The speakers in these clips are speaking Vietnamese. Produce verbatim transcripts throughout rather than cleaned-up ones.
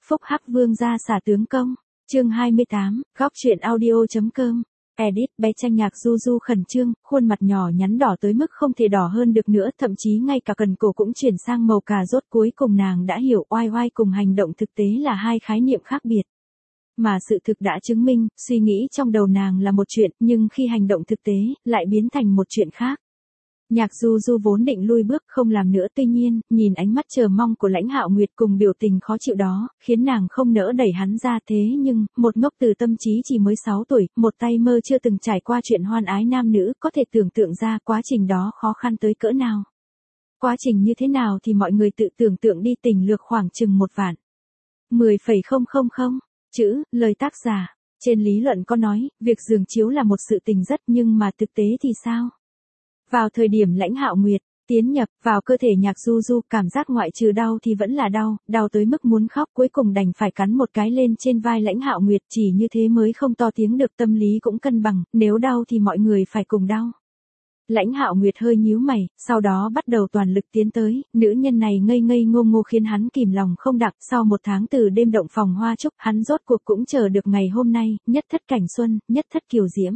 Phúc Hắc Vương gia xả tướng công. Chương hai mươi tám, góc truyện audio.com. Edit, bé Tranh Nhạc Du Du khẩn trương, khuôn mặt nhỏ nhắn đỏ tới mức không thể đỏ hơn được nữa, thậm chí ngay cả cần cổ cũng chuyển sang màu cà rốt. Cuối cùng nàng đã hiểu oai oai cùng hành động thực tế là hai khái niệm khác biệt. Mà sự thực đã chứng minh, suy nghĩ trong đầu nàng là một chuyện, nhưng khi hành động thực tế, lại biến thành một chuyện khác. Nhạc Du Du vốn định lui bước không làm nữa, tuy nhiên, nhìn ánh mắt chờ mong của Lãnh Hạo Nguyệt cùng biểu tình khó chịu đó, khiến nàng không nỡ đẩy hắn ra. Thế nhưng, một ngốc từ tâm trí chỉ mới sáu tuổi, một tay mơ chưa từng trải qua chuyện hoan ái nam nữ, có thể tưởng tượng ra quá trình đó khó khăn tới cỡ nào. Quá trình như thế nào thì mọi người tự tưởng tượng đi, tình lược khoảng chừng một vạn. mười phẩy không không không chữ, lời tác giả. Trên lý luận có nói, việc giường chiếu là một sự tình rất, nhưng mà thực tế thì sao? Vào thời điểm Lãnh Hạo Nguyệt tiến nhập vào cơ thể Nhạc Du Du, cảm giác ngoại trừ đau thì vẫn là đau, đau tới mức muốn khóc, cuối cùng đành phải cắn một cái lên trên vai Lãnh Hạo Nguyệt, chỉ như thế mới không to tiếng được, tâm lý cũng cân bằng, nếu đau thì mọi người phải cùng đau. Lãnh Hạo Nguyệt hơi nhíu mày, sau đó bắt đầu toàn lực tiến tới, nữ nhân này ngây ngây ngô ngô khiến hắn kìm lòng không đặng. Sau một tháng từ đêm động phòng hoa trúc, hắn rốt cuộc cũng chờ được ngày hôm nay, nhất thất cảnh xuân, nhất thất kiều diễm.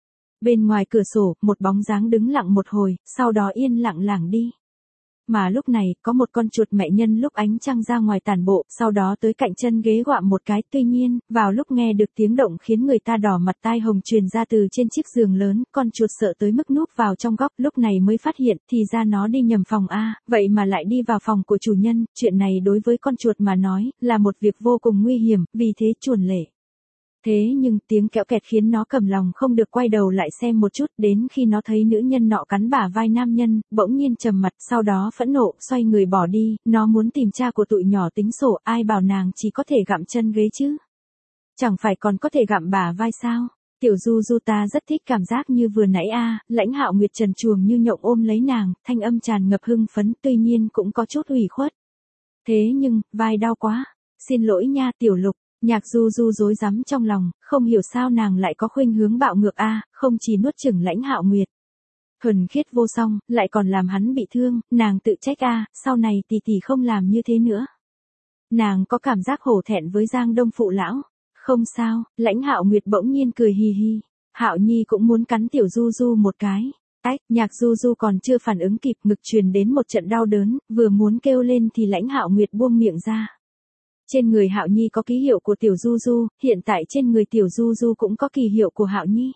Bên ngoài cửa sổ, một bóng dáng đứng lặng một hồi, sau đó yên lặng lảng đi. Mà lúc này, có một con chuột mẹ nhân lúc ánh trăng ra ngoài tản bộ, sau đó tới cạnh chân ghế goạm một cái. Tuy nhiên, vào lúc nghe được tiếng động khiến người ta đỏ mặt tai hồng truyền ra từ trên chiếc giường lớn, con chuột sợ tới mức núp vào trong góc, lúc này mới phát hiện, thì ra nó đi nhầm phòng a, vậy mà lại đi vào phòng của chủ nhân. Chuyện này đối với con chuột mà nói, là một việc vô cùng nguy hiểm, vì thế chuồn lể. Thế nhưng tiếng kẽo kẹt khiến nó cầm lòng không được quay đầu lại xem một chút, đến khi nó thấy nữ nhân nọ cắn bả vai nam nhân, bỗng nhiên trầm mặt, sau đó phẫn nộ, xoay người bỏ đi. Nó muốn tìm cha của tụi nhỏ tính sổ, ai bảo nàng chỉ có thể gặm chân ghế chứ? Chẳng phải còn có thể gặm bả vai sao? Tiểu Du Du, ta rất thích cảm giác như vừa nãy a. Lãnh Hạo Nguyệt trần truồng như nhộng ôm lấy nàng, thanh âm tràn ngập hưng phấn, tuy nhiên cũng có chút ủy khuất. Thế nhưng, vai đau quá. Xin lỗi nha Tiểu Lục. Nhạc Du Du rối rắm trong lòng, không hiểu sao nàng lại có khuynh hướng bạo ngược a, không chỉ nuốt chửng Lãnh Hạo Nguyệt thuần khiết vô song, lại còn làm hắn bị thương. Nàng tự trách a, sau này tỷ tỷ không làm như thế nữa. Nàng có cảm giác hổ thẹn với Giang Đông phụ lão. Không sao, Lãnh Hạo Nguyệt bỗng nhiên cười hì hì. Hạo Nhi cũng muốn cắn Tiểu Du Du một cái. Ách, Nhạc Du Du còn chưa phản ứng kịp, ngực truyền đến một trận đau đớn, vừa muốn kêu lên thì Lãnh Hạo Nguyệt buông miệng ra. Trên người Hạo Nhi có ký hiệu của Tiểu Du Du, hiện tại trên người Tiểu Du Du cũng có kỳ hiệu của Hạo Nhi.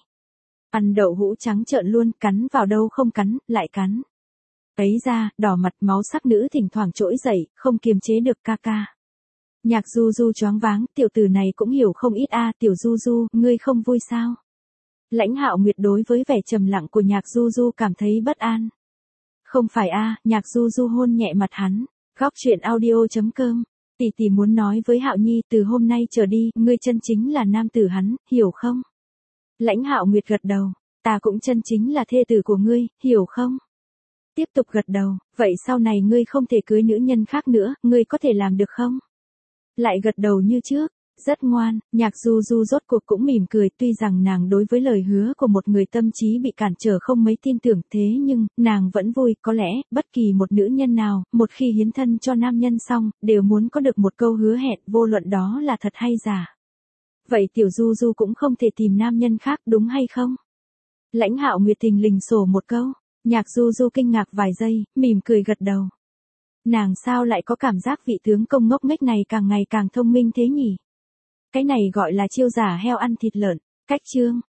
Ăn đậu hũ trắng trợn luôn, cắn vào đâu không cắn, lại cắn. Ấy ra, đỏ mặt, máu sắc nữ thỉnh thoảng trỗi dậy, không kiềm chế được ca ca. Nhạc Du Du choáng váng, tiểu tử này cũng hiểu không ít a. Tiểu Du Du, ngươi không vui sao? Lãnh Hạo Nguyệt đối với vẻ trầm lặng của Nhạc Du Du cảm thấy bất an. Không phải a. Nhạc Du Du hôn nhẹ mặt hắn. Góc truyện audio.com. Tỷ tỷ muốn nói với Hạo Nhi, từ hôm nay trở đi, ngươi chân chính là nam tử hắn, hiểu không? Lãnh Hạo Nguyệt gật đầu, ta cũng chân chính là thê tử của ngươi, hiểu không? Tiếp tục gật đầu, vậy sau này ngươi không thể cưới nữ nhân khác nữa, ngươi có thể làm được không? Lại gật đầu như trước. Rất ngoan. Nhạc Du Du rốt cuộc cũng mỉm cười, tuy rằng nàng đối với lời hứa của một người tâm trí bị cản trở không mấy tin tưởng, thế nhưng, nàng vẫn vui. Có lẽ, bất kỳ một nữ nhân nào, một khi hiến thân cho nam nhân xong, đều muốn có được một câu hứa hẹn, vô luận đó là thật hay giả. Vậy Tiểu Du Du cũng không thể tìm nam nhân khác, đúng hay không? Lãnh Hạo Nguyệt thình lình sổ một câu. Nhạc Du Du kinh ngạc vài giây, mỉm cười gật đầu. Nàng sao lại có cảm giác vị tướng công ngốc nghếch này càng ngày càng thông minh thế nhỉ? Cái này gọi là chiêu giả heo ăn thịt lợn. Cách chương.